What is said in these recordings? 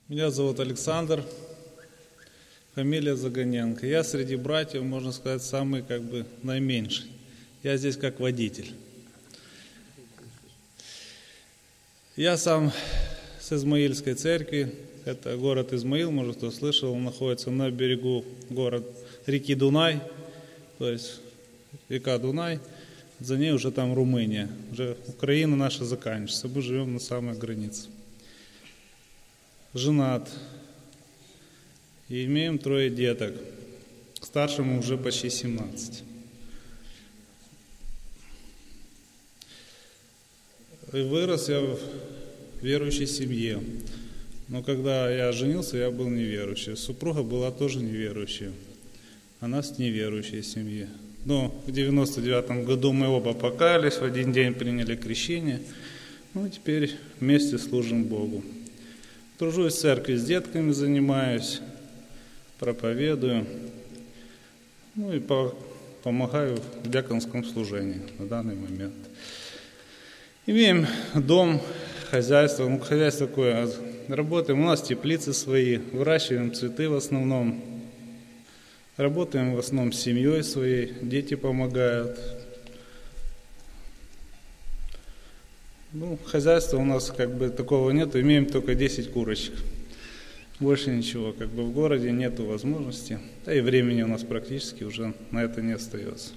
Меня зовут Александр, фамилия Загоненко. Я среди братьев, можно сказать, самый наименьший. Я здесь как водитель. Я сам с Измаильской церкви. Это город Измаил, может, кто слышал, он находится на берегу реки Дунай, то есть река Дунай. За ней уже там Румыния, уже Украина наша заканчивается. Мы живем на самой границе. Женат. И имеем 3 деток. Старшему уже почти 17. И вырос я в верующей семье. Но когда я женился, я был неверующий. Супруга была тоже неверующая. Она с неверующей семьи. Но в 99 году мы оба покаялись, в один день приняли крещение. Ну и теперь вместе служим Богу. Тружусь в церкви, с детками занимаюсь, проповедую. Ну и помогаю в диаконском служении на данный момент. Имеем дом, хозяйство. Хозяйство такое. Работаем, у нас теплицы свои, выращиваем цветы в основном. Работаем в основном с семьей своей, дети помогают. Хозяйства у нас такого нет, имеем только 10 курочек. Больше ничего, в городе нету возможности. Да и времени у нас практически уже на это не остается.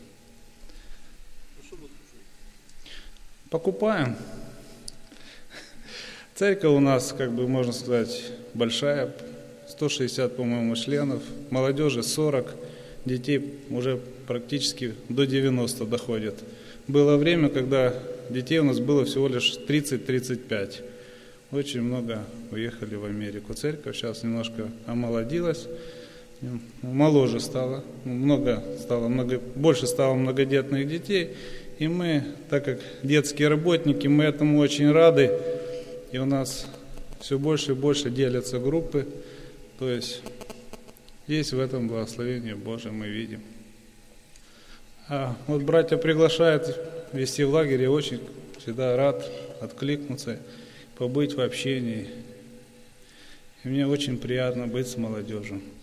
Покупаем. Церковь у нас, можно сказать, большая. 160, по-моему, членов, молодежи 40, детей уже практически до 90 доходит. Было время, когда детей у нас было всего лишь 30-35. Очень много уехали в Америку. Церковь сейчас немножко омолодилась, моложе стало, больше стало многодетных детей. И мы, так как детские работники, мы этому очень рады. И у нас все больше и больше делятся группы. То есть в этом благословение Божие мы видим. А вот братья приглашают вести в лагерь, я очень всегда рад откликнуться, побыть в общении. И мне очень приятно быть с молодежью.